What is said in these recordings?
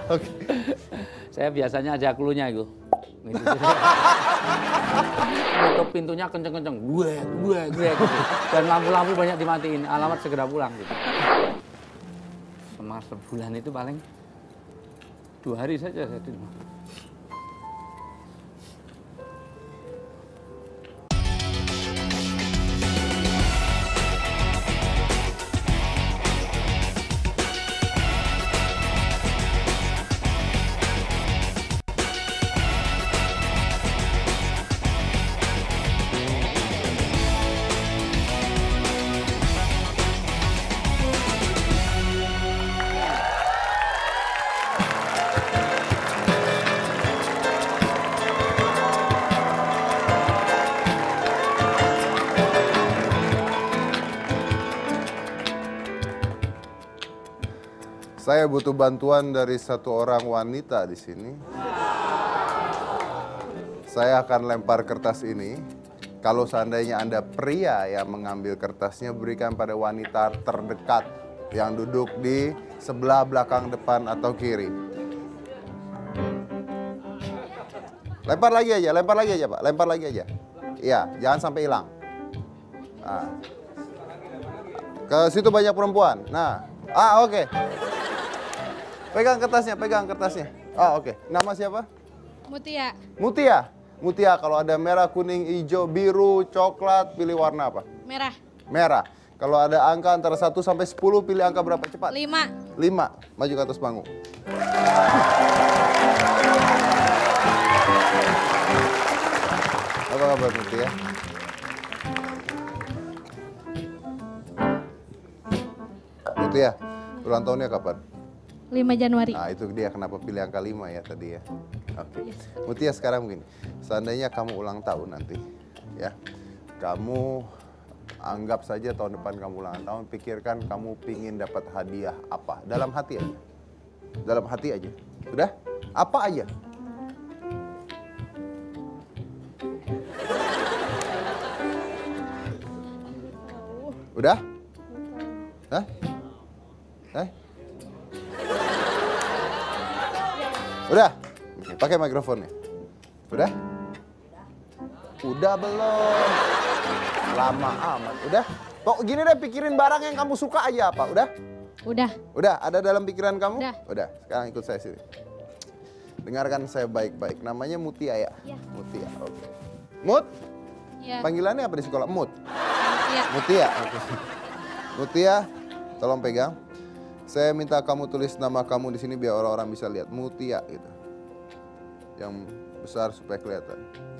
Oke. Saya biasanya aja clue-nya itu. Gitu. Tutup pintunya kenceng-kenceng, gue gitu. Dan lampu-lampu banyak dimatiin, alamat segera pulang gitu. Selama sebulan itu paling 2 hari saja saya di rumah. Saya butuh bantuan dari satu orang wanita di sini. Saya akan lempar kertas ini. Kalau seandainya Anda pria yang mengambil kertasnya, berikan pada wanita terdekat yang duduk di sebelah belakang, depan, atau kiri. Lempar lagi aja Pak. Lempar lagi aja. Iya, jangan sampai hilang. Nah. Ke situ banyak perempuan. Nah, oke. Pegang kertasnya. Oke. Nama siapa? Mutia. Mutia, kalau ada merah, kuning, hijau, biru, coklat, pilih warna apa? Merah. Kalau ada angka antara 1 sampai 10, pilih angka berapa cepat? 5. 5. Maju ke atas panggung. Apa kabar Mutia? Mutia, ulang tahunnya kapan? 5 Januari. Nah, itu dia kenapa pilih angka 5 ya tadi ya. Oke. Mutia, sekarang begini. Seandainya kamu ulang tahun nanti, ya. Kamu anggap saja tahun depan kamu ulang tahun, pikirkan kamu pingin dapat hadiah apa. Dalam hati aja. Dalam hati aja. Udah? Apa aja? Udah? Hah? Udah? Pakai mikrofonnya. Udah? Udah belum? Lama amat. Udah? Pokok gini deh, pikirin barang yang kamu suka aja apa. Udah? Udah. Ada dalam pikiran kamu? Udah. Sekarang ikut saya sini. Dengarkan saya baik-baik. Namanya Mutia ya? Iya. Mutia, oke. Mut? Iya. Panggilannya apa di sekolah? Mut? Mutia. Mutia, oke. Mutia, tolong pegang. Saya minta kamu tulis nama kamu di sini biar orang-orang bisa lihat. Mutia gitu. Yang besar supaya kelihatan.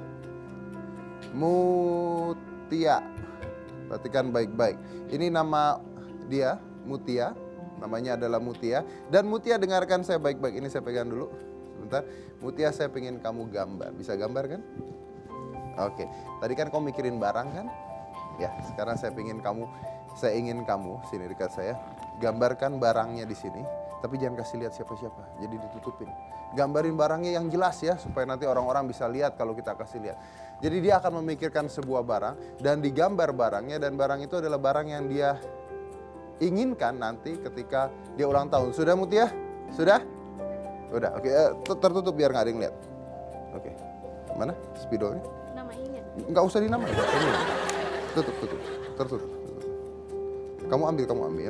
Mutia. Perhatikan baik-baik. Ini nama dia, Mutia. Namanya adalah Mutia. Dan Mutia, dengarkan saya baik-baik. Ini saya pegang dulu. Sebentar. Mutia, saya pengen kamu gambar. Bisa gambar kan? Oke. Tadi kan kamu mikirin barang kan? Ya, sekarang saya ingin kamu sini dekat saya. Gambarkan barangnya di sini, tapi jangan kasih lihat siapa-siapa. Jadi ditutupin. Gambarin barangnya yang jelas ya, supaya nanti orang-orang bisa lihat kalau kita kasih lihat. Jadi dia akan memikirkan sebuah barang dan digambar barangnya, dan barang itu adalah barang yang dia inginkan nanti ketika dia ulang tahun. Sudah Mutia? Sudah? Udah, oke. Tertutup biar nggak ada yang lihat. Oke. Mana spidolnya? Namanya. Nggak usah dinamain. Tutup. Tertutup. Kamu ambil.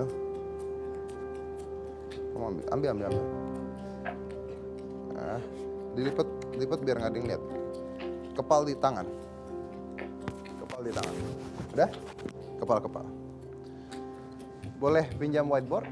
Ambil. Nah, dilipat biar nggak ada yang lihat. Kepal di tangan. Udah? Kepal. Boleh pinjam whiteboard?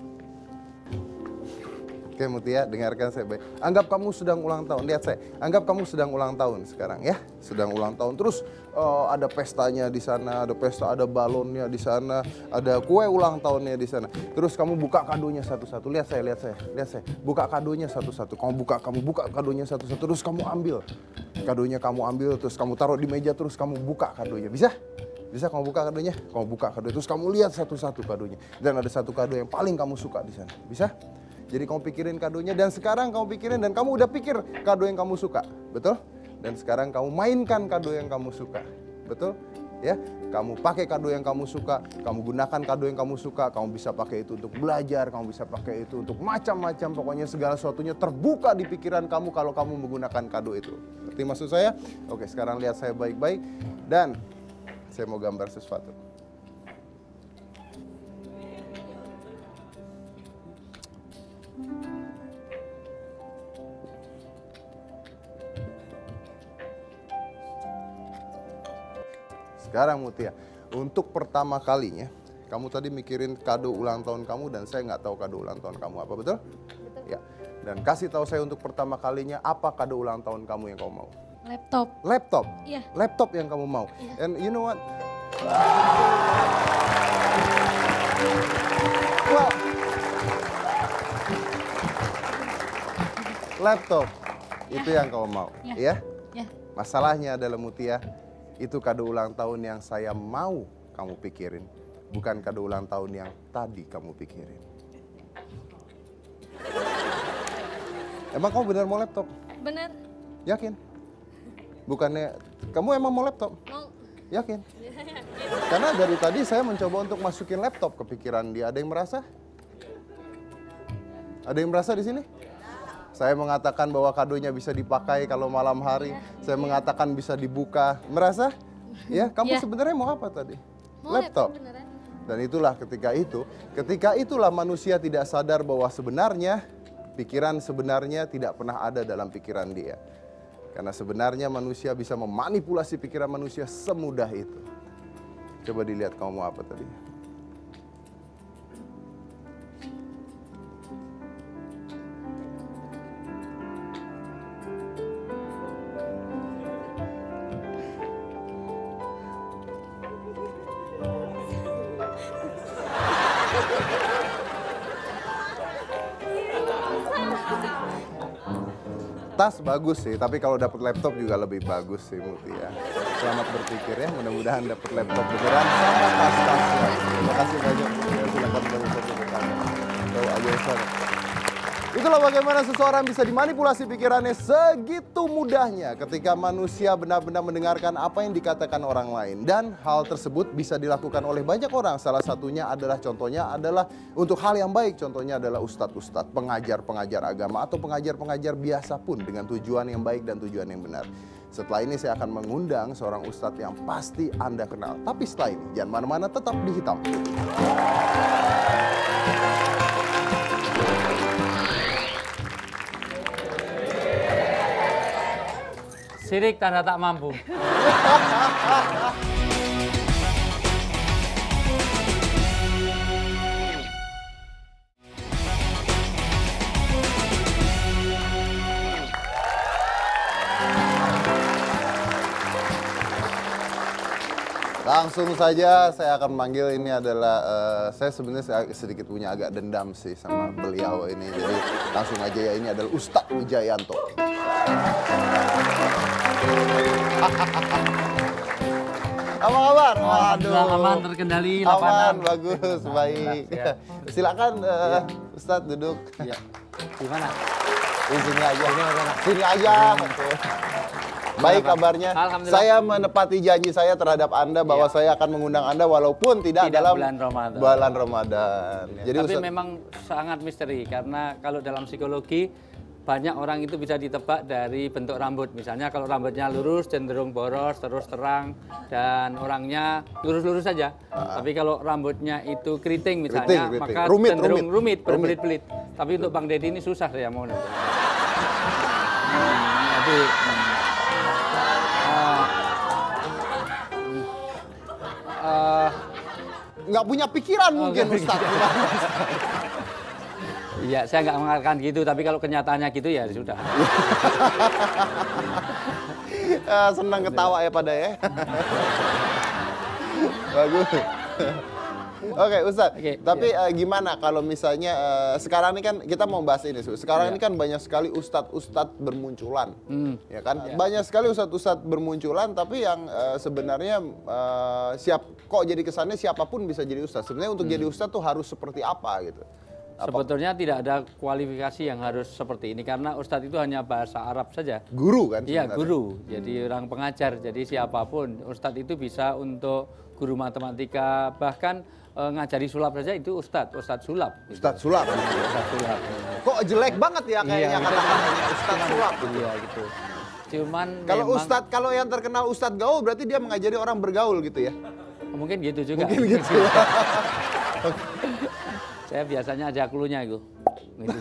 Oke Mutia, dengarkan saya baik. Anggap kamu sedang ulang tahun. Lihat saya. Anggap kamu sedang ulang tahun sekarang ya. Sedang ulang tahun. Terus ada pestanya di sana, ada balonnya di sana, ada kue ulang tahunnya di sana. Terus kamu buka kadonya satu-satu. Lihat saya. Buka kadonya satu-satu. Kamu buka kadonya satu-satu. Terus kamu ambil. Kadonya kamu ambil, terus kamu taruh di meja, terus kamu buka kadonya. Bisa? Bisa kamu buka kadonya? Kamu buka kadonya. Terus kamu lihat satu-satu kadonya. Dan ada satu kado yang paling kamu suka di sana. Bisa? Jadi kamu pikirin kadonya, dan sekarang kamu pikirin, dan kamu udah pikir kado yang kamu suka, betul? Dan sekarang kamu mainkan kado yang kamu suka, betul? ya. Kamu pakai kado yang kamu suka, kamu gunakan kado yang kamu suka, kamu bisa pakai itu untuk belajar, kamu bisa pakai itu untuk macam-macam, pokoknya segala sesuatunya terbuka di pikiran kamu kalau kamu menggunakan kado itu. Ngerti maksud saya? Oke, sekarang lihat saya baik-baik dan saya mau gambar sesuatu. Sekarang Mutia, untuk pertama kalinya, kamu tadi mikirin kado ulang tahun kamu dan saya nggak tahu kado ulang tahun kamu apa, betul? Betul. Ya. Dan kasih tahu saya untuk pertama kalinya apa kado ulang tahun kamu yang kamu mau? Laptop. Laptop. Iya. Laptop yang kamu mau. Iya. And you know what? Well, laptop itu yang kamu mau, Ya. ya? Ya. Masalahnya adalah Mutia, itu kado ulang tahun yang saya mau kamu pikirin, bukan kado ulang tahun yang tadi kamu pikirin. Emang kamu benar mau laptop? Bener. Yakin? Bukannya kamu emang mau laptop? Mau. Yakin? Karena dari tadi saya mencoba untuk masukin laptop ke pikiran dia. Ada yang merasa? Ada yang merasa di sini? Saya mengatakan bahwa kadonya bisa dipakai kalau malam hari. Saya mengatakan bisa dibuka. Merasa? Ya, kamu Ya. sebenarnya mau apa tadi? Mau Laptop. beneran. Dan itulah ketika itulah manusia tidak sadar bahwa sebenarnya pikiran sebenarnya tidak pernah ada dalam pikiran dia. Karena sebenarnya manusia bisa memanipulasi pikiran manusia semudah itu. Coba dilihat kamu mau apa tadi. Tas bagus sih, tapi kalau dapat laptop juga lebih bagus sih Mutia. Selamat berpikir ya, mudah-mudahan dapat laptop beneran sama tas-tas ya. Terima kasih banyak. Ya, silakan banyak tepuk tangan. Tahu aja sana. Itulah bagaimana seseorang bisa dimanipulasi pikirannya segitu mudahnya ketika manusia benar-benar mendengarkan apa yang dikatakan orang lain. Dan hal tersebut bisa dilakukan oleh banyak orang. Salah satunya adalah contohnya adalah untuk hal yang baik. Contohnya adalah ustadz-ustadz, pengajar-pengajar agama atau pengajar-pengajar biasa pun dengan tujuan yang baik dan tujuan yang benar. Setelah ini saya akan mengundang seorang ustadz yang pasti Anda kenal. Tapi setelah ini jangan mana-mana, tetap di Hitam. Sirik tanda tak mampu. Langsung saja saya akan manggil, ini adalah saya sebenarnya sedikit punya agak dendam sih sama beliau ini. Jadi langsung aja ya, ini adalah Ustadz Wijayanto. Apa kabar? Waduh. Aman, terkendali, Aman, lapanan. bagus, baik. Ya. Silakan Ustadz duduk. Ya. Gimana? Di sini aja. Sini aja. Betul. Baik kabarnya. Alhamdulillah. Saya menepati janji saya terhadap Anda bahwa saya akan mengundang Anda walaupun tidak dalam bulan Ramadan. bulan Ramadan. Jadi Tapi Ustadz, memang sangat misteri karena kalau dalam psikologi banyak orang itu bisa ditebak dari bentuk rambut. Misalnya kalau rambutnya lurus cenderung boros, terus terang, dan orangnya lurus-lurus saja. Tapi kalau rambutnya itu keriting misalnya, Keriting. maka Rumit, cenderung rumit. rumit, berbelit-belit. Tapi untuk Bang Deddy ini susah saya mau nanti. Jadi nggak punya pikiran mungkin nggak Ustadz. iya, saya nggak mengatakan gitu, tapi kalau kenyataannya gitu ya sudah. Senang ketawa ya pada ya. Bagus. Oke Ustadz, Oke, tapi gimana kalau misalnya sekarang ini kan kita mau bahas ini, sekarang ini kan banyak sekali ustadz-ustadz bermunculan, ya kan? Banyak sekali ustadz-ustadz bermunculan, tapi yang sebenarnya kok jadi kesannya siapapun bisa jadi ustadz. Sebenarnya untuk jadi ustadz tuh harus seperti apa gitu? Sebetulnya tidak ada kualifikasi yang harus seperti ini karena ustadz itu hanya bahasa Arab saja. Guru kan? Iya, sebenarnya? guru. Jadi orang pengajar. Jadi siapapun ustadz itu bisa untuk guru matematika, bahkan ngajari sulap saja itu ustadz sulap. Gitu. Ustadz sulap. Ustadz sulap. Kok jelek banget ya kayaknya Iya, kata-katanya Ustadz sulap. Iya gitu. Cuman Kalau memang, ustadz, kalau yang terkenal ustadz gaul berarti dia mengajari orang bergaul gitu ya? mungkin gitu juga. Mungkin gitu ya. Saya biasanya aja klunya itu. Gitu.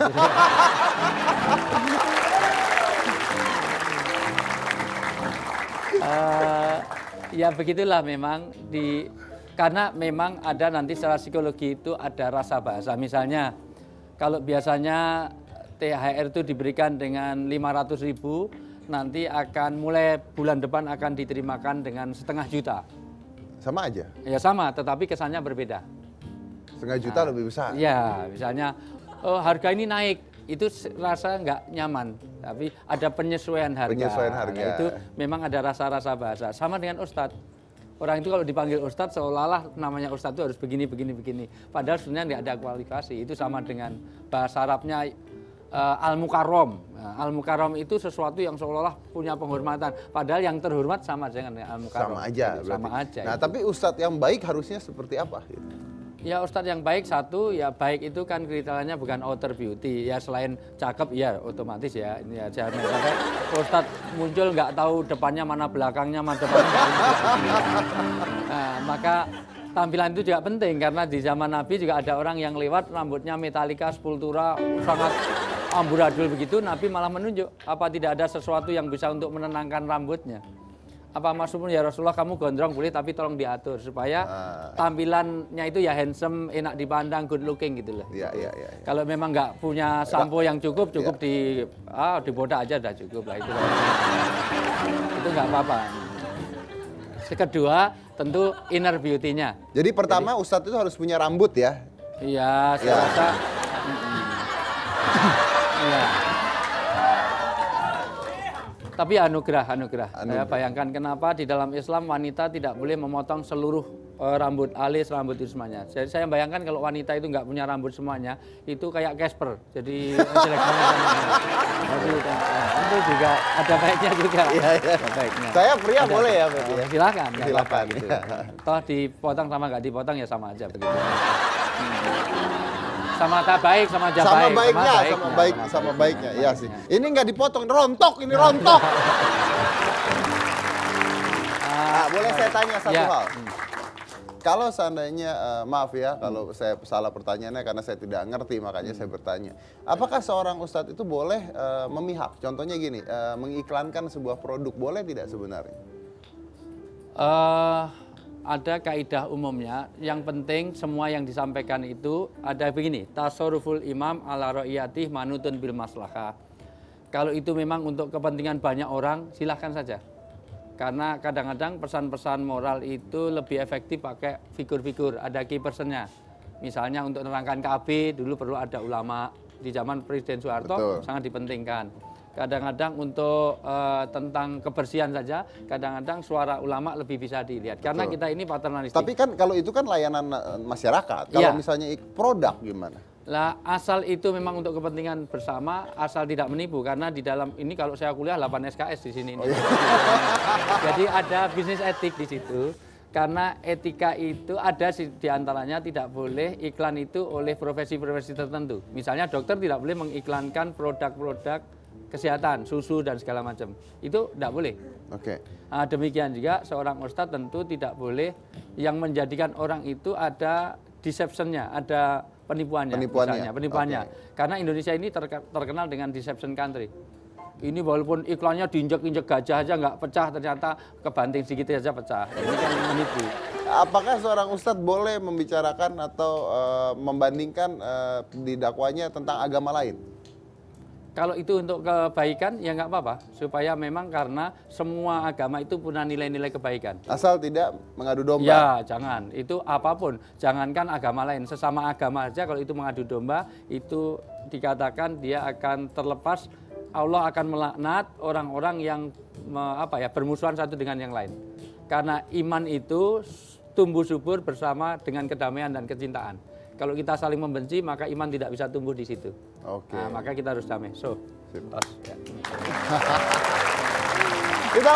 Ya begitulah memang karena memang ada nanti secara psikologi itu ada rasa bahasa. Misalnya kalau biasanya THR itu diberikan dengan 500.000, nanti akan mulai bulan depan akan diterimakan dengan 500.000 juta. Sama aja? Ya sama, tetapi kesannya berbeda. 500.000 juta lebih besar? Ya, misalnya harga ini naik, itu rasa nggak nyaman. Tapi ada penyesuaian harga. Penyesuaian harga. Nah, itu memang ada rasa-rasa bahasa. Sama dengan ustadz. Orang itu kalau dipanggil ustadz seolah-olah namanya ustadz itu harus begini, begini, begini. Padahal sebenarnya nggak ada kualifikasi. Itu sama dengan bahasa Arabnya al-mukarrom. Nah, al-mukarrom itu sesuatu yang seolah-olah punya penghormatan. Padahal yang terhormat sama dengan al-mukarrom. Sama aja Gitu, berarti. sama aja. Nah, tapi ustadz yang baik harusnya seperti apa? Ya ustadz yang baik satu, ya baik itu kan kriterianya bukan outer beauty. Ya selain cakep ya otomatis ya. Ini ya jangan sampai ustadz muncul nggak tahu depannya mana belakangnya mana depannya. Nah, maka tampilan itu juga penting karena di zaman Nabi juga ada orang yang lewat rambutnya metalika, sepultura, sangat amburadul begitu. Nabi malah menunjuk apa tidak ada sesuatu yang bisa untuk menenangkan rambutnya. Apa maksudnya ya Rasulullah kamu gondrong boleh tapi tolong diatur supaya tampilannya itu ya handsome, enak dipandang, good looking gitu loh. Iya, iya, iya. Kalau memang nggak punya sampo yang cukup dibodak aja udah cukup lah itu. Itu nggak apa-apa. Kedua tentu inner beauty-nya. Jadi pertama ustadz itu harus punya rambut ya? Iya, saya rasa. Iya. Tapi anugerah. Saya bayangkan kenapa di dalam Islam wanita tidak boleh memotong seluruh rambut alis, rambut itu semuanya. Jadi saya bayangkan kalau wanita itu nggak punya rambut semuanya, itu kayak Casper. Jadi jelek banget. Itu juga ada baiknya juga. Iya. Ada baiknya. Saya pria boleh ya berarti ya? Silakan. Silakan. Gitu. Toh dipotong sama nggak dipotong ya sama aja begitu. Sama tak baik, sama aja Sama baik. baiknya, sama baiknya. Iya sih. Ini nggak dipotong, rontok, ini rontok. Boleh saya tanya satu hal? Kalau seandainya, maaf ya, kalau saya salah pertanyaannya karena saya tidak ngerti, makanya saya bertanya. Apakah seorang ustadz itu boleh memihak? Contohnya gini, mengiklankan sebuah produk, boleh tidak sebenarnya? Ada kaidah umumnya, yang penting semua yang disampaikan itu ada begini, tasarruful imam ala ra'iyatih manutun bil maslahah. Kalau itu memang untuk kepentingan banyak orang, silahkan saja. Karena kadang-kadang pesan-pesan moral itu lebih efektif pakai figur-figur, ada key personnya. Misalnya untuk menerangkan KB, dulu perlu ada ulama. Di zaman Presiden Soeharto sangat dipentingkan. Kadang-kadang untuk tentang kebersihan saja, kadang-kadang suara ulama lebih bisa dilihat. Karena kita ini paternalistik. Tapi kan kalau itu kan layanan masyarakat. Kalau misalnya produk gimana? Lah asal itu memang untuk kepentingan bersama, asal tidak menipu. Karena di dalam ini kalau saya kuliah 8 SKS di sini. Jadi ada bisnis etik di situ. Karena etika itu ada di antaranya tidak boleh iklan itu oleh profesi-profesi tertentu. Misalnya dokter tidak boleh mengiklankan produk-produk kesehatan, susu dan segala macam. Itu tidak boleh. Oke. Nah, demikian juga seorang ustadz tentu tidak boleh yang menjadikan orang itu ada deception-nya, ada penipuannya. Penipuannya. Karena Indonesia ini terkenal dengan deception country. Ini walaupun iklannya diinjek-injek gajah aja nggak pecah, ternyata kebanting sedikit aja pecah. Ini kan menipu. Apakah seorang ustadz boleh membicarakan atau membandingkan di dakwanya tentang agama lain? Kalau itu untuk kebaikan ya nggak apa-apa, supaya memang karena semua agama itu punya nilai-nilai kebaikan. Asal tidak mengadu domba. Ya jangan, itu apapun, jangankan agama lain, sesama agama aja kalau itu mengadu domba itu dikatakan dia akan terlepas, Allah akan melaknat orang-orang yang bermusuhan satu dengan yang lain. Karena iman itu tumbuh subur bersama dengan kedamaian dan kecintaan. Kalau kita saling membenci, maka iman tidak bisa tumbuh di situ. Oke. Nah, maka kita harus damai. So, tos, ya. Kita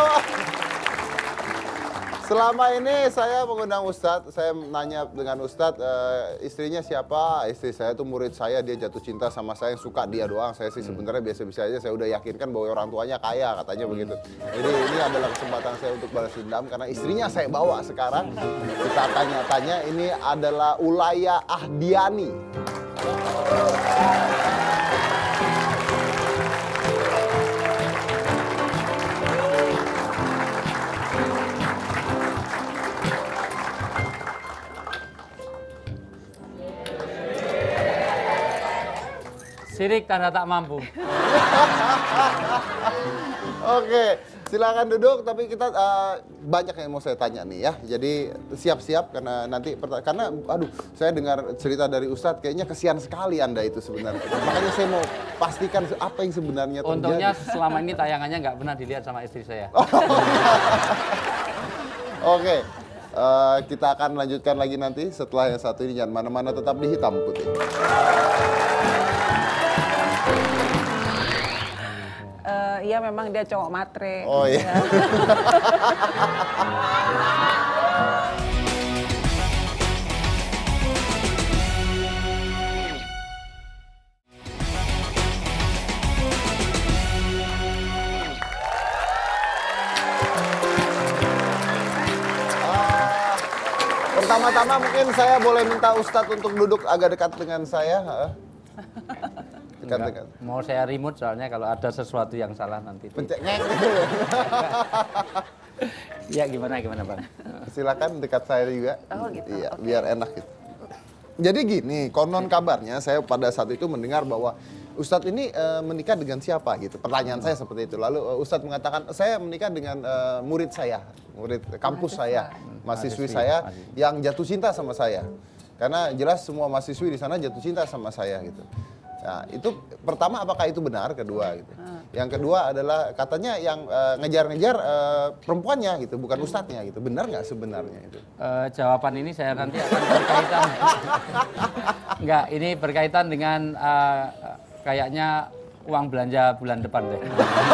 selama ini saya mengundang Ustadz, saya nanya dengan Ustadz, istrinya siapa? Istri saya itu murid saya, dia jatuh cinta sama saya, yang suka dia doang. Saya sih sebenarnya biasa-biasa aja, saya udah yakinkan bahwa orang tuanya kaya, katanya begitu. Jadi ini adalah kesempatan saya untuk balas dendam, karena istrinya saya bawa sekarang. Kita tanya-tanya, ini adalah Ulaya Ahdiani. Sirik tanda tak mampu. Oke, silakan duduk. Tapi kita banyak yang mau saya tanya nih ya. Jadi siap-siap karena nanti karena aduh, saya dengar cerita dari Ustadz kayaknya kesian sekali Anda itu sebenarnya. Makanya saya mau pastikan apa yang sebenarnya terjadi. Untungnya selama ini tayangannya nggak pernah dilihat sama istri saya. Oke, kita akan lanjutkan lagi nanti setelah yang satu ini. Jangan mana-mana, tetap di Hitam Putih. Iya memang dia cowok matre. Oh iya. Ya. Pertama-tama mungkin saya boleh minta Ustadz untuk duduk agak dekat dengan saya. Dekat-dekat. Mau saya remote soalnya kalau ada sesuatu yang salah nanti. Pencet. Ya gimana Bang? Silakan dekat saya juga. Oh, gitu. Iya, Oke. biar enak gitu. Jadi gini, konon kabarnya saya pada saat itu mendengar bahwa Ustadz ini menikah dengan siapa gitu. Pertanyaan saya seperti itu. Lalu Ustadz mengatakan saya menikah dengan murid saya, murid kampus saya, mahasiswi saya yang jatuh cinta sama saya. Karena jelas semua mahasiswi di sana jatuh cinta sama saya gitu. Nah, itu pertama apakah itu benar? Kedua gitu. Yang kedua adalah katanya yang ngejar-ngejar perempuannya gitu, bukan ustadznya gitu. Benar nggak sebenarnya itu? Jawaban ini saya nanti akan berkaitan. Enggak, ini berkaitan dengan kayaknya uang belanja bulan depan deh.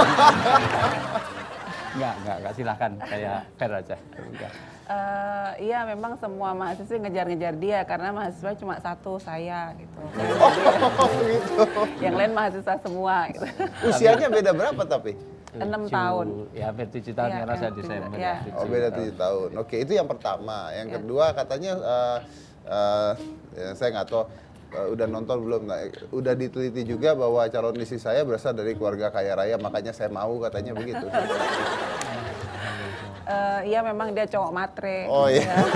Enggak, silakan. Saya fair aja. Enggak. Iya memang semua mahasiswa ngejar-ngejar dia karena mahasiswa cuma satu, saya gitu. Gitu. Yang lain mahasiswa semua gitu. Usianya beda berapa tapi? 6 tahun. Ya, hampir 7 tahun Iya, karena saya iya, Desember. iya. Oh, beda 7 tahun. Oke, itu yang pertama. Yang kedua katanya ya, saya nggak tahu udah nonton belum. Nah, udah diteliti juga bahwa calon istri saya berasal dari keluarga kaya raya, makanya saya mau, katanya begitu. Iya memang dia cowok matre. Oh iya. Ya.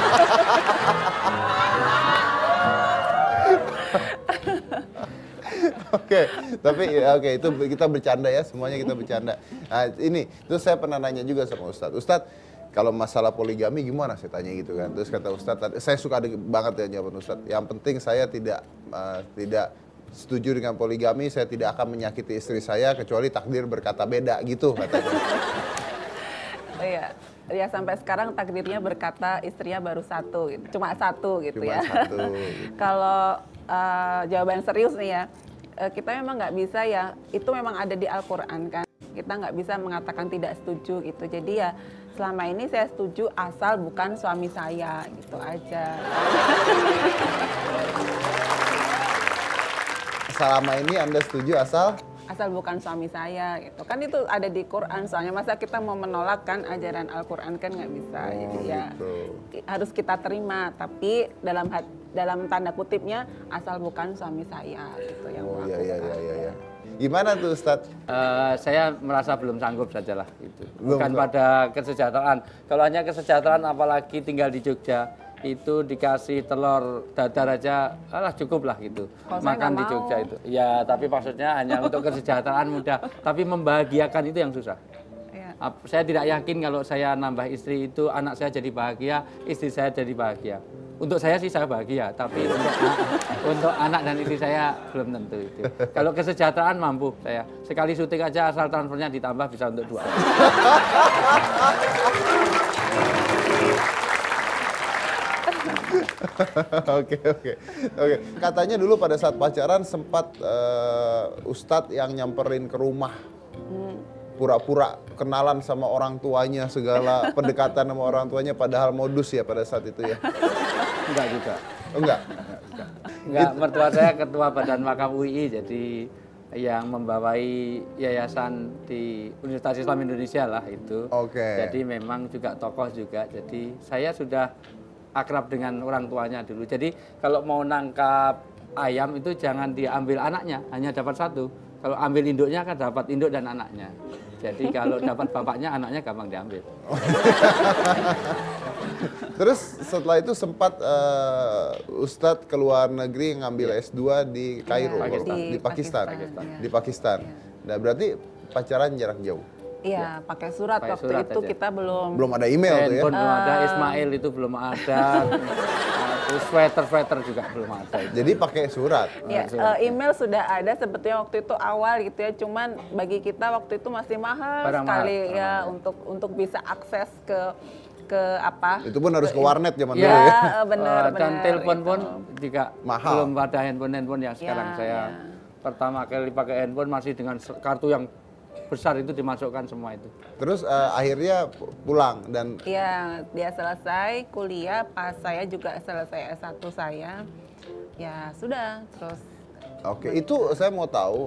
Oke, tapi ya, oke, itu kita bercanda ya, semuanya kita bercanda. Nah, ini terus saya pernah nanya juga sama Ustadz. Ustadz, kalau masalah poligami gimana, saya tanya gitu kan. Terus kata Ustadz, saya suka banget ya jawaban Ustadz. Yang penting saya tidak setuju dengan poligami, saya tidak akan menyakiti istri saya kecuali takdir berkata beda gitu katanya. Iya. Ya sampai sekarang takdirnya berkata istrinya baru satu gitu. Cuma satu gitu Cuma ya. satu, gitu. Kalau jawaban serius nih ya, kita memang nggak bisa ya, itu memang ada di Al-Quran kan. Kita nggak bisa mengatakan tidak setuju gitu. Jadi ya selama ini saya setuju asal bukan suami saya gitu aja. Selama ini Anda setuju asal? Asal bukan suami saya gitu. Kan itu ada di Quran, soalnya masa kita mau menolak kan ajaran Al-Quran kan nggak bisa. Jadi ya gitu. harus kita terima, tapi dalam tanda kutipnya asal bukan suami saya gitu yang Oh melakukan. iya. Gimana tuh Ustadz? Saya merasa belum sanggup sajalah itu. Belum. Bukan pada kesejahteraan. Kalau hanya kesejahteraan, apalagi tinggal di Jogja, itu dikasih telur dadar aja, alah cukup lah gitu. Kalau saya Makan nggak di Jogja mau. itu. Ya, tapi maksudnya hanya untuk kesejahteraan mudah. Tapi membahagiakan itu yang susah. Iya. Saya tidak yakin kalau saya nambah istri itu anak saya jadi bahagia, istri saya jadi bahagia. Untuk saya sih saya bahagia, tapi untuk anak dan istri saya belum tentu itu. Kalau kesejahteraan mampu saya. Sekali syuting aja asal transfernya ditambah bisa untuk 2 orang. Oke, oke. Oke, katanya dulu pada saat pacaran sempat Ustadz yang nyamperin ke rumah. Pura-pura kenalan sama orang tuanya, segala pendekatan sama orang tuanya, padahal modus ya pada saat itu ya. Enggak juga. Oh, enggak? Enggak, mertua saya ketua Badan Wakaf UI, jadi yang membawai yayasan di Universitas Islam Indonesia lah itu. Oke. Jadi memang juga tokoh juga. Jadi saya sudah akrab dengan orang tuanya dulu. Jadi kalau mau nangkap ayam itu jangan diambil anaknya, hanya dapat satu. Kalau ambil induknya kan dapat induk dan anaknya. Jadi kalau dapat bapaknya, anaknya gampang diambil. Terus setelah itu sempat Ustadz ke luar negeri ngambil S2 di Kairo, Pakistan. di Pakistan. Pakistan, ya. Di Pakistan. Nah, berarti pacaran jarak jauh. Iya, pakai surat. Pakai Waktu surat itu aja. kita belum. Belum ada email tuh ya. Handphone belum ada, Ismail itu belum ada, terus sweater juga belum ada. Jadi pakai surat. Ya, email sudah ada sebetulnya waktu itu awal gitu ya. Cuman bagi kita waktu itu masih mahal Barang sekali mahal, ya untuk bisa akses ke apa? Itu pun harus ke warnet zaman dulu Iya. ya. Benar. Dan telepon pun juga Mahal. belum ada handphone yang sekarang. Ya, Saya ya. pertama kali pakai handphone masih dengan kartu yang besar itu dimasukkan semua itu. Terus akhirnya pulang dan Iya, dia selesai kuliah, pas saya juga selesai S1 saya. Ya sudah, terus oke, itu saya mau tahu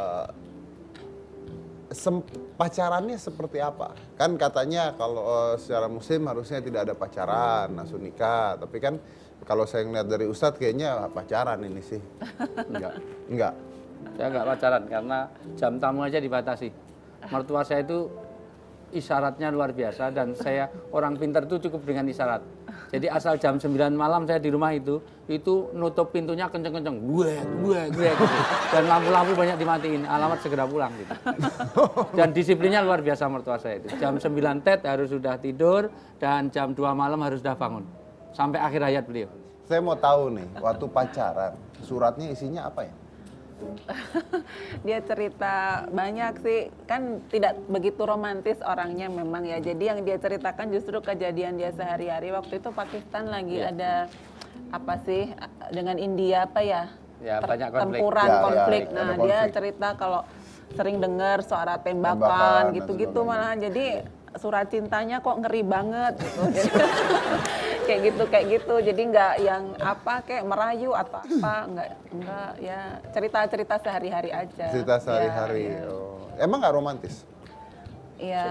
pacarannya seperti apa? Kan katanya kalau secara muslim harusnya tidak ada pacaran, langsung nikah. Tapi kan kalau saya ngeliat dari Ustadz kayaknya pacaran ini sih. Enggak. Saya nggak pacaran karena jam tamu aja dibatasi. Mertua saya itu isyaratnya luar biasa dan saya orang pintar itu cukup dengan isyarat. Jadi asal jam 9 malam saya di rumah itu nutup pintunya kenceng-kenceng, gue gitu. Dan lampu-lampu banyak dimatiin, alamat segera pulang gitu. Dan disiplinnya luar biasa mertua saya itu. Jam 9 tet harus sudah tidur dan jam 2 malam harus sudah bangun. Sampai akhir hayat beliau. Saya mau tahu nih, waktu pacaran, suratnya isinya apa ya? dia cerita banyak sih, kan tidak begitu romantis orangnya memang ya. Jadi yang dia ceritakan justru kejadian dia sehari-hari. Waktu itu Pakistan lagi ada apa sih dengan India apa ya? Ya, banyak konflik. Tempuran Ya, konflik. ada Nah, konflik. dia cerita kalau sering dengar suara Tembakan tembakan dan gitu-gitu sebagainya. malah. Jadi surat cintanya kok ngeri banget gitu. Jadi, kayak gitu. Jadi nggak yang apa kayak merayu atau apa, nggak ya cerita-cerita sehari-hari aja. Cerita sehari-hari. Ya, ya. Oh. Emang nggak romantis? Iya.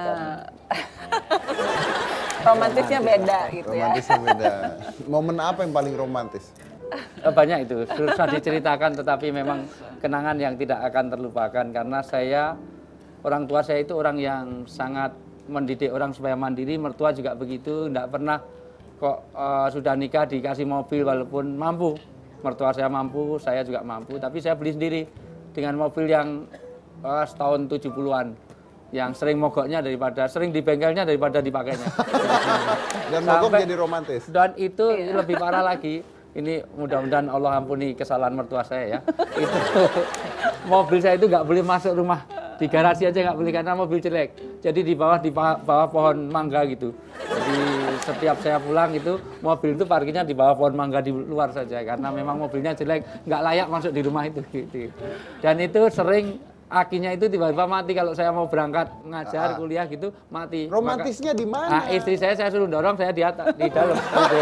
Romantisnya beda gitu ya. Romantisnya beda. Momen apa yang paling romantis? Banyak itu, susah diceritakan tetapi memang kenangan yang tidak akan terlupakan karena orang tua saya itu orang yang sangat mendidik orang supaya mandiri, mertua juga begitu, tidak pernah kok sudah nikah dikasih mobil walaupun mampu. Mertua saya mampu, saya juga mampu, tapi saya beli sendiri dengan mobil yang setahun 70-an. Yang sering mogoknya sering di bengkelnya daripada dipakainya. Dan mogok jadi romantis. Dan itu lebih parah lagi. Ini mudah-mudahan Allah ampuni kesalahan mertua saya ya. Itu mobil saya itu nggak boleh masuk rumah, di garasi aja nggak boleh karena mobil jelek. Jadi di bawah pohon mangga gitu. Jadi setiap saya pulang itu mobil itu parkirnya di bawah pohon mangga di luar saja karena memang mobilnya jelek, nggak layak masuk di rumah itu. Gitu. Dan itu sering akinya itu tiba-tiba mati kalau saya mau berangkat ngajar kuliah gitu mati. Romantisnya di mana? Nah, istri saya suruh dorong, saya di atas di dalam.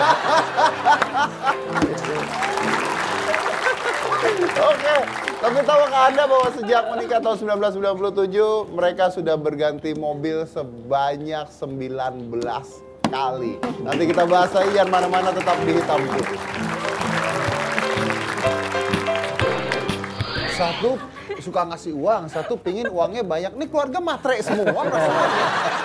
Oke, tapi tahukah Anda bahwa sejak menikah tahun 1997 mereka sudah berganti mobil sebanyak 19 kali. Nanti kita bahas lagi, yang mana-mana tetap di Hitam Putih. Satu suka ngasih uang, satu pingin uangnya banyak. Nih keluarga matre semua rasanya.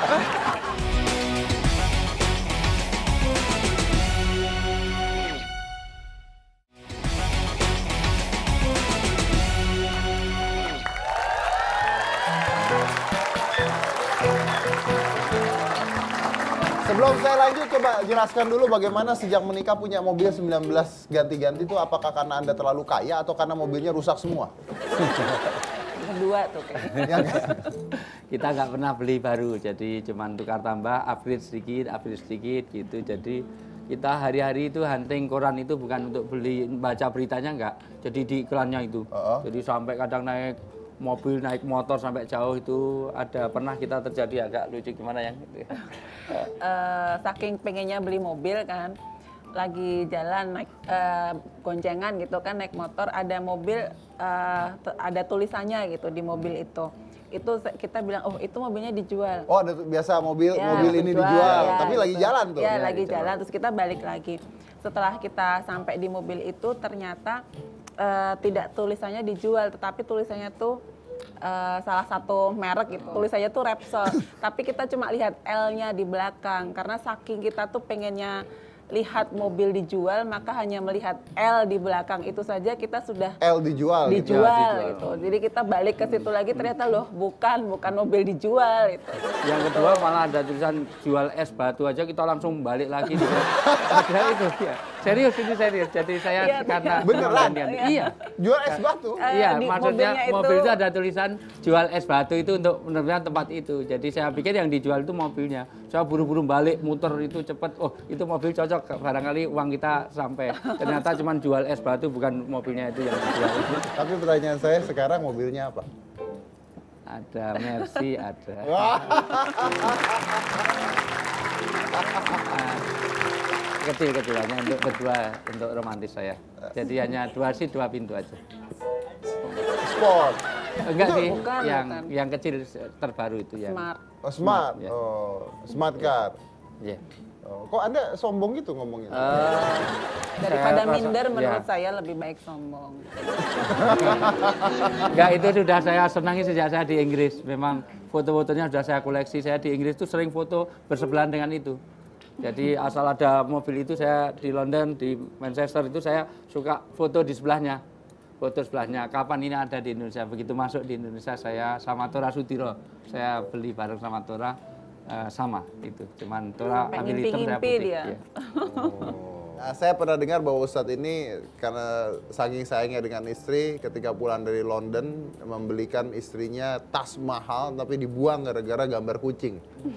Sebelum saya lanjut, coba jelaskan dulu bagaimana sejak menikah punya mobil 19 ganti-ganti itu apakah karena Anda terlalu kaya atau karena mobilnya rusak semua? Kedua tuh kayaknya. Kita nggak pernah beli baru, jadi cuman tukar tambah, upgrade sedikit gitu. Jadi kita hari-hari itu hunting koran itu bukan untuk beli baca beritanya enggak. Jadi di iklannya itu. Jadi sampai kadang naik mobil, naik motor sampai jauh itu ada pernah kita terjadi agak lucu gimana yang gitu ya. Saking pengennya beli mobil kan, lagi jalan naik goncengan gitu kan, naik motor, ada mobil ada tulisannya gitu di mobil itu kita bilang, oh itu mobilnya dijual. Oh, ada biasa mobil Ya, ini dijual, ya, tapi lagi gitu. jalan tuh. Ya, Ya, lagi dijual. jalan, terus kita balik lagi. Setelah kita sampai di mobil itu ternyata tidak tulisannya dijual, tetapi tulisannya tuh salah satu merek gitu. Tulisannya tuh Repsol, tapi kita cuma lihat L-nya di belakang karena saking kita tuh pengennya lihat mobil dijual, maka hanya melihat L di belakang itu saja kita sudah L dijual. gitu. dijual gitu. Jadi kita balik ke situ lagi ternyata loh bukan mobil dijual itu. Yang kedua malah ada tulisan jual es batu aja kita langsung balik lagi. Ada itu ya. Serius ini serius. Jadi saya Iya, karena beneran? Iya. Jual es batu. Iya, di maksudnya mobilnya itu- mobil itu ada tulisan jual es batu itu untuk benar-benar tempat itu. Jadi saya pikir yang dijual itu mobilnya. Saya buru-buru balik muter itu cepet. Oh itu mobil cocok. Barangkali uang kita sampai. Ternyata cuma jual es batu bukan mobilnya itu yang dijual. Tapi pertanyaan saya sekarang mobilnya apa? Ada Mercy, ada. Kecil-kecil hanya untuk berdua, untuk romantis saya. Jadi hanya dua pintu aja. Sport. Enggak sih, bukan, yang bukan. yang kecil terbaru itu yang. Smart. Oh, smart. Ya. Oh, smart car. Iya. Oh, kok Anda sombong gitu ngomongnya? Daripada Saya rasa- minder menurut ya. saya lebih baik sombong. Enggak, itu sudah saya senangi sejak saya di Inggris. Memang foto-fotonya sudah saya koleksi. Saya di Inggris tuh sering foto bersebelahan dengan itu. Jadi asal ada mobil itu saya di London, di Manchester itu saya suka foto di sebelahnya. Foto sebelahnya. Kapan ini ada di Indonesia? Begitu masuk di Indonesia saya sama Tora Sudiro. Saya beli bareng sama Tora sama itu. Cuman Tora Sampai ambil hitam saya ngimpi-ngimpi putih. dia. Iya. Nah, saya pernah dengar bahwa Ustadz ini karena saking sayangnya dengan istri, ketika pulang dari London membelikan istrinya tas mahal tapi dibuang gara-gara gambar kucing.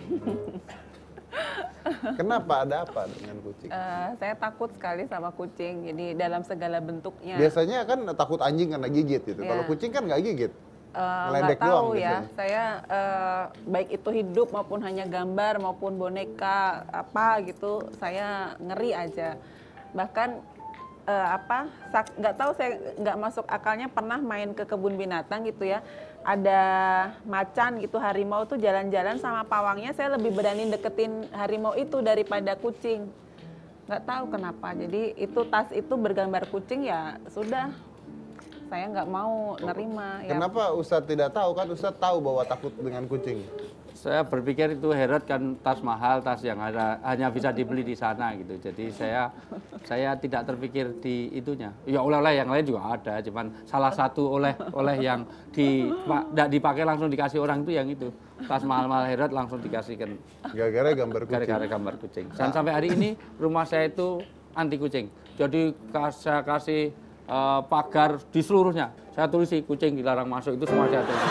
Kenapa? Ada apa dengan kucing? Saya takut sekali sama kucing, jadi dalam segala bentuknya. Biasanya kan takut anjing karena gigit gitu. Iya. Kalau kucing kan nggak gigit. Nggak Ngeledek tahu doang ya, biasanya. saya baik itu hidup maupun hanya gambar maupun boneka apa gitu, saya ngeri aja. Bahkan nggak tahu, saya nggak masuk akalnya pernah main ke kebun binatang gitu ya, ada macan gitu, harimau tuh jalan-jalan sama pawangnya, saya lebih berani deketin harimau itu daripada kucing. Nggak tahu kenapa, jadi itu tas itu bergambar kucing, ya sudah, saya nggak mau nerima. Ya. Kenapa Ustadz tidak tahu? Kan Ustadz tahu bahwa takut dengan kucing. Saya berpikir itu Herod kan tas mahal, tas yang hanya bisa dibeli di sana gitu. Jadi saya tidak terpikir di itunya. Ya oleh-oleh yang lain juga ada, cuman salah satu oleh yang tidak dipakai langsung dikasih orang itu yang itu. Tas mahal-mahal Herod langsung dikasihkan Gara-gara gambar kucing. gara-gara gambar kucing. Dan sampai hari ini rumah saya itu anti kucing. Jadi saya kasih pagar di seluruhnya. Saya tulisi kucing dilarang masuk, itu semua saya tulis.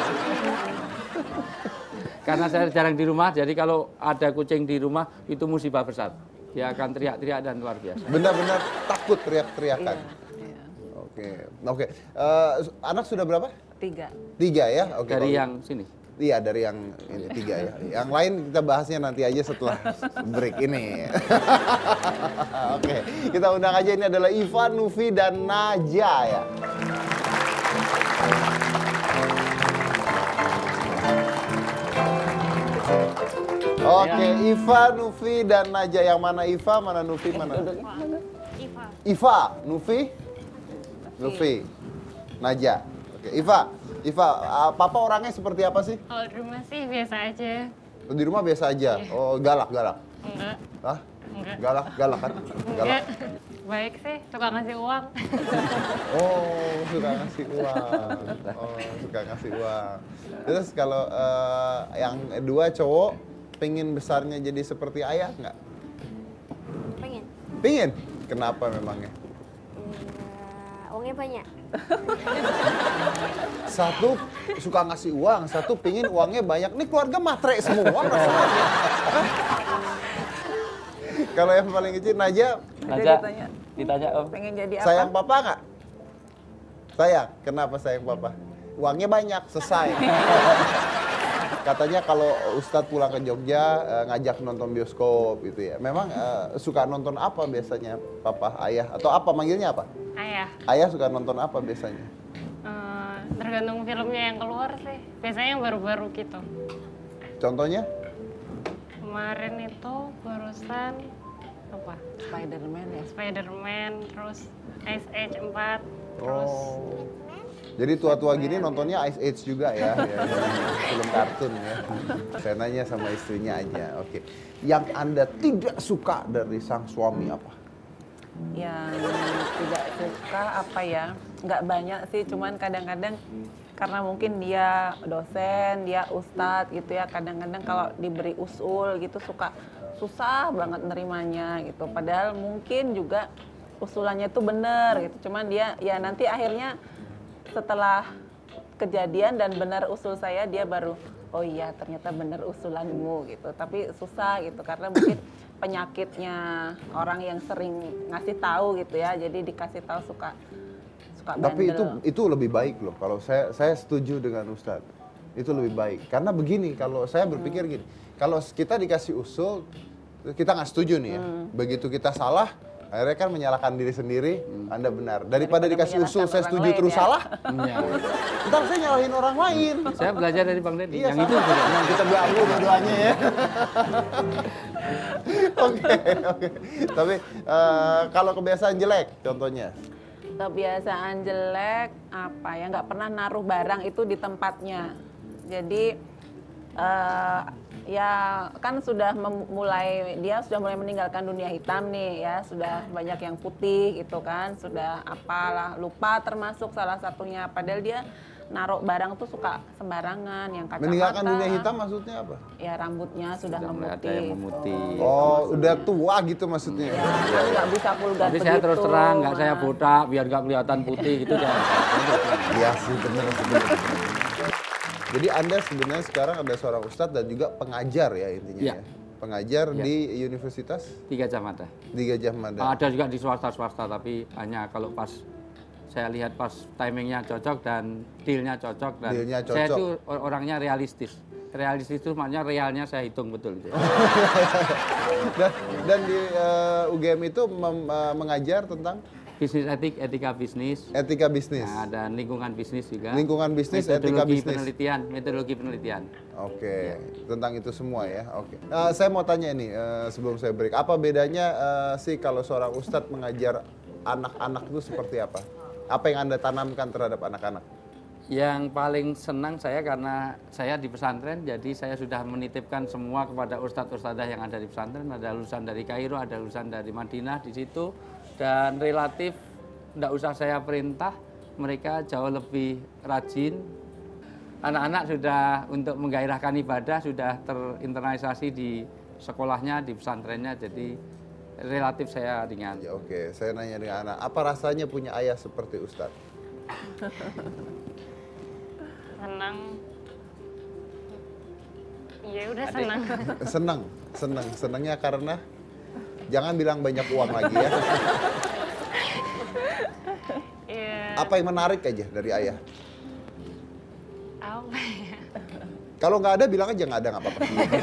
Karena saya jarang di rumah, jadi kalau ada kucing di rumah itu musibah besar. Dia akan teriak-teriak dan luar biasa. Benar-benar takut teriak-teriakan. Iya. Oke. Anak sudah berapa? 3. 3 ya? Oke. Dari kalau- yang sini. Iya, dari yang ini 3 ya. Yang lain kita bahasnya nanti aja setelah break ini. Oke, kita undang aja, ini adalah Iva, Nufi, dan Naja ya. Oke, Iva, Nufi, dan Naja. Yang mana Iva, mana Nufi, mana? Iva. Iva, Nufi, Nufi, Naja. Oke, Iva, Papa orangnya seperti apa sih? Kalau di rumah sih biasa aja. Di rumah biasa aja. Oh, galak. Enggak. Hah? Enggak. Galak kan? Enggak. Baik sih, suka ngasih uang. Oh, suka ngasih uang. Terus kalau yang kedua cowok, pengen besarnya jadi seperti ayah nggak? Pengen. Pengen? Kenapa memangnya? Uangnya banyak. Satu suka ngasih uang, satu pingin uangnya banyak. Nih keluarga matre semua masalahnya. Kalau yang paling kecil Naja, Naja, ditanya, ditanya Om. pengen jadi apa? sayang papa nggak? Sayang. Kenapa sayang papa? Uangnya banyak, selesai. Katanya kalau Ustadz pulang ke Jogja ngajak nonton bioskop gitu ya. Memang suka nonton apa biasanya papa, ayah? Atau apa manggilnya apa? Ayah. Ayah suka nonton apa biasanya? Tergantung filmnya yang keluar sih. Biasanya yang baru-baru gitu. Contohnya? Kemarin itu barusan apa? Spider-Man ya. Spider-Man, terus Ice Age 4, terus Oh. Jadi tua-tua gini nontonnya Ice Age juga ya, film kartun ya. Saya nanya sama istrinya aja, oke. Yang Anda tidak suka dari sang suami apa? Yang tidak suka apa ya? Nggak banyak sih, cuman kadang-kadang karena mungkin dia dosen, dia ustadz gitu ya. Kadang-kadang kalau diberi usul gitu suka susah banget nerimanya gitu. Padahal mungkin juga usulannya itu benar gitu. Cuman dia ya nanti akhirnya setelah kejadian dan benar usul saya, dia baru oh iya ternyata benar usulanmu gitu. Tapi susah gitu karena mungkin penyakitnya orang yang sering ngasih tahu gitu ya. Jadi dikasih tahu suka Tapi bandel. itu lebih baik loh. Kalau saya setuju dengan Ustadz, itu lebih baik. Karena begini, kalau saya berpikir gini, kalau kita dikasih usul, kita nggak setuju nih ya. Begitu kita salah, akhirnya kan menyalahkan diri sendiri, Anda benar. Daripada dikasih usul, saya menyalahkan setuju orang lain terus ya. salah, Iya. ntar saya nyalahin orang lain. Saya belajar dari Bang Deddy. Iya, yang sama. itu juga. Yang kita belagu dua-duanya ya. Oke. Tapi kalau kebiasaan jelek, contohnya? Kebiasaan jelek apa ya, nggak pernah naruh barang itu di tempatnya. Jadi ya kan dia sudah mulai meninggalkan dunia hitam nih ya, sudah banyak yang putih gitu kan, sudah apalah lupa termasuk salah satunya. Padahal dia naruh barang tuh suka sembarangan, yang kacamata. Meninggalkan dunia hitam maksudnya apa? Ya rambutnya sudah Sudah mulai ada memutih. yang memutih. Oh, udah tua gitu maksudnya. Ya, kan nggak bisa vulgar Tapi begitu. saya terus terang, nggak saya Mas. botak biar nggak kelihatan putih gitu jangan. Iya sih, benar. Jadi Anda sebenarnya sekarang ada seorang ustadz dan juga pengajar ya intinya Iya. ya. Pengajar Iya. di Universitas 3 jam ada. di Gajah Mada. Ada juga di swasta tapi hanya kalau pas saya lihat pas timingnya cocok dan dealnya cocok dan Dealnya saya cocok. itu orangnya realistis. Realistis itu maknanya realnya saya hitung betul gitu. Dan di UGM itu mengajar tentang Bisnis etika bisnis. etika bisnis, Nah, dan lingkungan bisnis juga. lingkungan bisnis, etika bisnis. Metodologi penelitian. Oke, tentang itu semua ya. Oke. Saya mau tanya ini sebelum saya break, apa bedanya sih kalau seorang ustadz mengajar anak-anak itu seperti apa? Apa yang Anda tanamkan terhadap anak-anak? Yang paling senang saya karena saya di pesantren, jadi saya sudah menitipkan semua kepada ustadz-ustadzah yang ada di pesantren. Ada lulusan dari Kairo, ada lulusan dari Madinah di situ. Dan relatif tidak usah saya perintah, mereka jauh lebih rajin. Anak-anak sudah untuk menggairahkan ibadah sudah terinternalisasi di sekolahnya, di pesantrennya, jadi relatif saya ringan. Ya, oke, saya nanya dengan anak, apa rasanya punya ayah seperti Ustadz? senang. Iya udah Adik. senang. Senangnya karena jangan bilang banyak uang lagi ya. Iya. Apa yang menarik aja dari ayah? Apa ya? Kalau nggak ada bilang aja nggak ada, nggak apa-apa.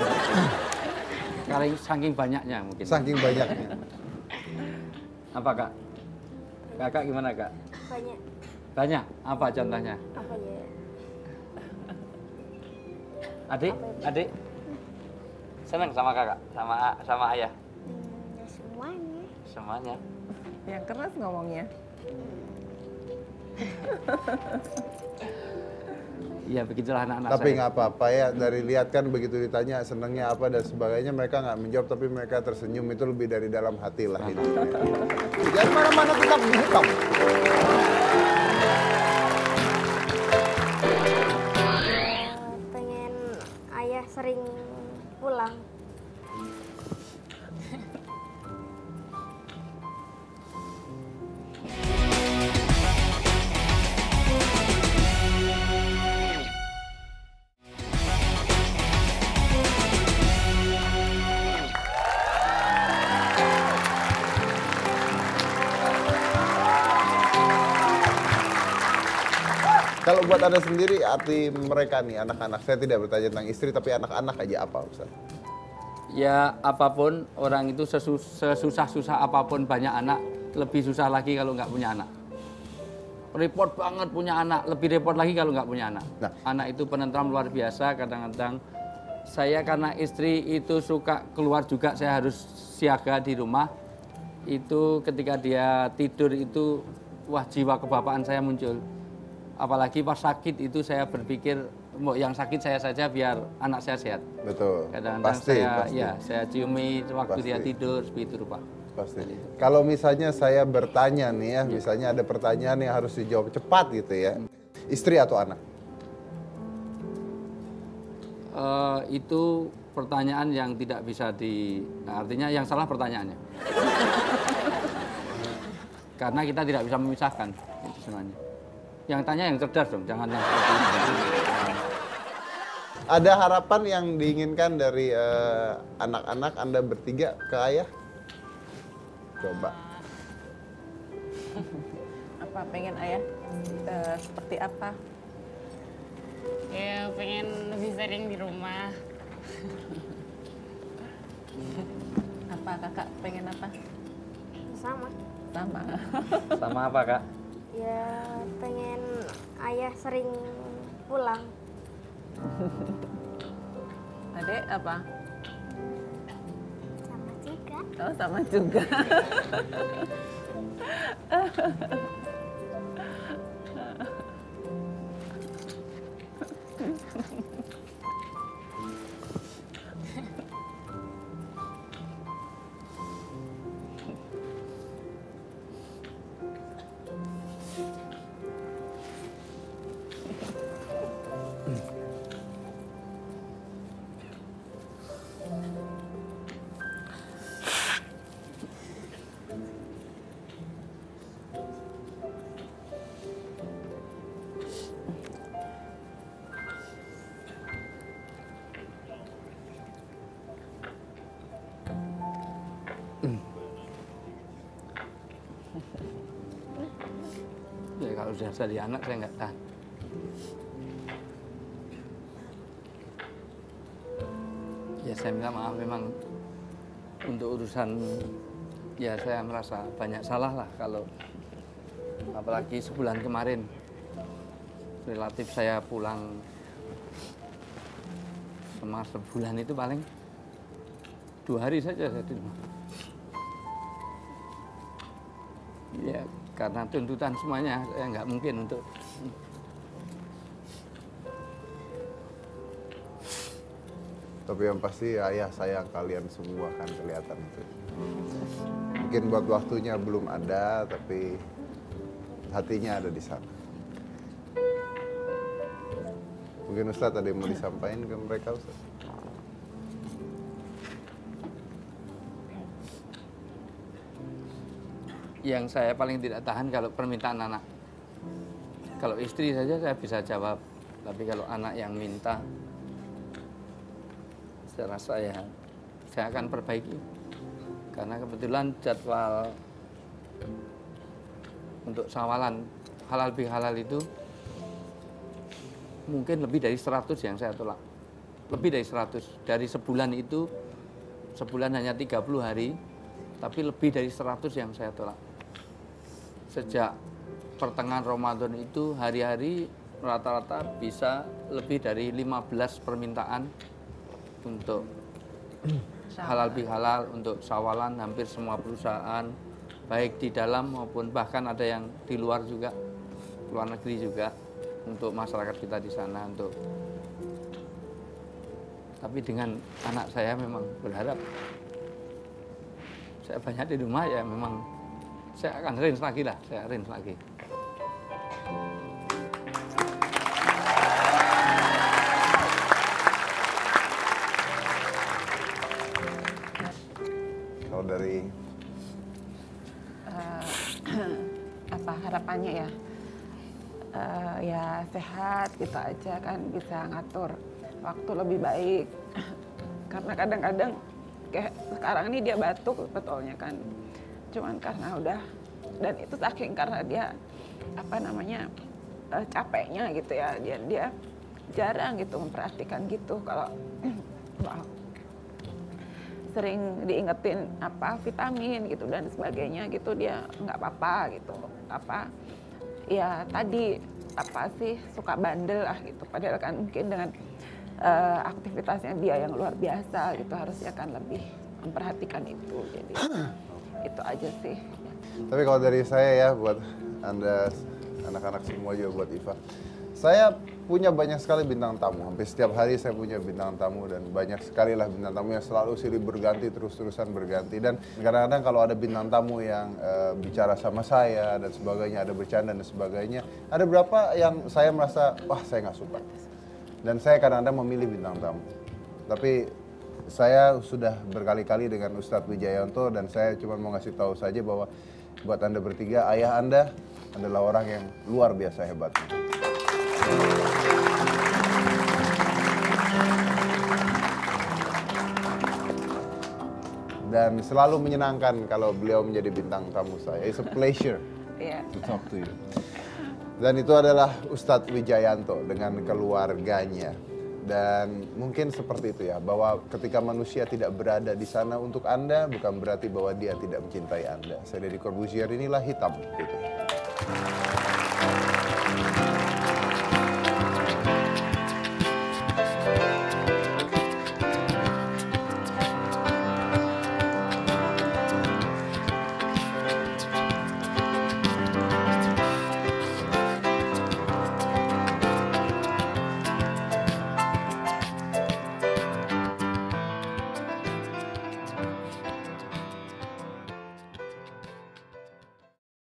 Saking banyaknya mungkin. Saking banyaknya. Apa kak? Kakak gimana kak? Banyak Banyak? Apa contohnya? apa ya? Adik? Adik? Senang sama kakak? Sama ayah? Ya semuanya. Semuanya? Yang keras ngomongnya. Iya begitulah anak-anak Tapi saya. nggak apa-apa ya, dari lihat kan begitu ditanya senangnya apa dan sebagainya, mereka nggak menjawab tapi mereka tersenyum, itu lebih dari dalam hati lah ini. Jangan mana-mana, tetap di Hitam. Pengen ayah sering pulang. kalau buat Anda sendiri arti mereka nih anak-anak, saya tidak bertanya tentang istri tapi anak-anak aja apa Ustaz? Ya apapun, orang itu sesusah-susah apapun banyak anak, lebih susah lagi kalau nggak punya anak. Repot banget punya anak, lebih repot lagi kalau nggak punya anak. Nah. Anak itu penentram luar biasa, kadang-kadang saya karena istri itu suka keluar juga, saya harus siaga di rumah. Itu ketika dia tidur itu, wah jiwa kebapaan saya muncul. Apalagi pas sakit itu saya berpikir, mau yang sakit saya saja biar anak saya sehat. Betul. Kadang-kadang Pasti, saya, pasti. ya saya ciumi waktu Pasti. dia tidur, seperti itu Pak. Pasti. Kalau misalnya saya bertanya nih ya, misalnya ada pertanyaan yang harus dijawab cepat gitu ya. Istri atau anak? Itu pertanyaan yang tidak bisa artinya yang salah pertanyaannya. Karena kita tidak bisa memisahkan itu sebenarnya. Yang tanya yang cerdas dong, jangan yang seperti itu. Ada harapan yang diinginkan dari anak-anak Anda bertiga ke ayah? Coba. Apa pengen ayah seperti apa? Ya pengen lebih sering di rumah. Apa kakak pengen apa? Sama. Sama. Sama apa Kak? Ya pengen ayah sering pulang. Adek apa? Sama juga. Oh sama juga. Ya kalau sudah jadi anak saya nggak tahan. Ya saya minta maaf memang untuk urusan, ya saya merasa banyak salah lah kalau apalagi sebulan kemarin relatif saya pulang sama sebulan itu paling 2 hari saja saya di rumah. Ya karena tuntutan semuanya saya nggak mungkin untuk. Tapi yang pasti ayah sayang kalian semua kan kelihatan itu. Mungkin buat waktunya belum ada, tapi hatinya ada di sana. Mungkin Ustadz ada yang mau disampaikan ke mereka Ustadz? Yang saya paling tidak tahan kalau permintaan anak. Kalau istri saja saya bisa jawab, tapi kalau anak yang minta, saya rasa ya saya akan perbaiki. Karena kebetulan jadwal untuk sawalan halal bihalal itu mungkin lebih dari 100 yang saya tolak. Lebih dari 100. Dari sebulan itu, sebulan hanya 30 hari, tapi lebih dari 100 yang saya tolak. Sejak pertengahan Ramadan itu hari-hari rata-rata bisa lebih dari 15 permintaan untuk halal bihalal, untuk sawalan hampir semua perusahaan, baik di dalam maupun bahkan ada yang di luar juga, luar negeri juga, untuk masyarakat kita di sana. Tapi dengan anak saya memang berharap saya banyak di rumah, ya memang saya akan rinse lagi lah, saya rinse lagi. Kalau dari Apa harapannya ya? Ya sehat kita aja kan, bisa ngatur waktu lebih baik. Karena kadang-kadang kayak sekarang ini dia batuk betulnya kan. Cuman karena udah, dan itu saking karena dia capeknya gitu ya. Dia jarang gitu memperhatikan gitu. Kalau sering diingetin vitamin gitu dan sebagainya gitu, dia nggak apa-apa gitu. Ya tadi suka bandel lah gitu. Padahal kan mungkin dengan aktivitasnya dia yang luar biasa gitu, harusnya kan lebih memperhatikan itu. Jadi itu aja sih. Tapi kalau dari saya ya, buat Anda anak-anak semua juga, buat Iva, saya punya banyak sekali bintang tamu. Hampir setiap hari saya punya bintang tamu, dan banyak sekali lah bintang tamu yang selalu silih berganti, terus-terusan berganti. Dan kadang-kadang kalau ada bintang tamu yang bicara sama saya dan sebagainya, ada bercanda dan sebagainya, ada beberapa yang saya merasa, wah saya nggak suka. Dan saya kadang-kadang memilih bintang tamu. Tapi saya sudah berkali-kali dengan Ustadz Wijayanto, dan saya cuma mau ngasih tahu saja bahwa buat Anda bertiga, ayah Anda adalah orang yang luar biasa hebatnya. Dan selalu menyenangkan kalau beliau menjadi bintang tamu saya. It's a pleasure to talk to you. Dan itu adalah Ustadz Wijayanto dengan keluarganya. Dan mungkin seperti itu ya, bahwa ketika manusia tidak berada di sana untuk Anda, bukan berarti bahwa dia tidak mencintai Anda. Saya Deddy Corbuzier, inilah Hitam Putih.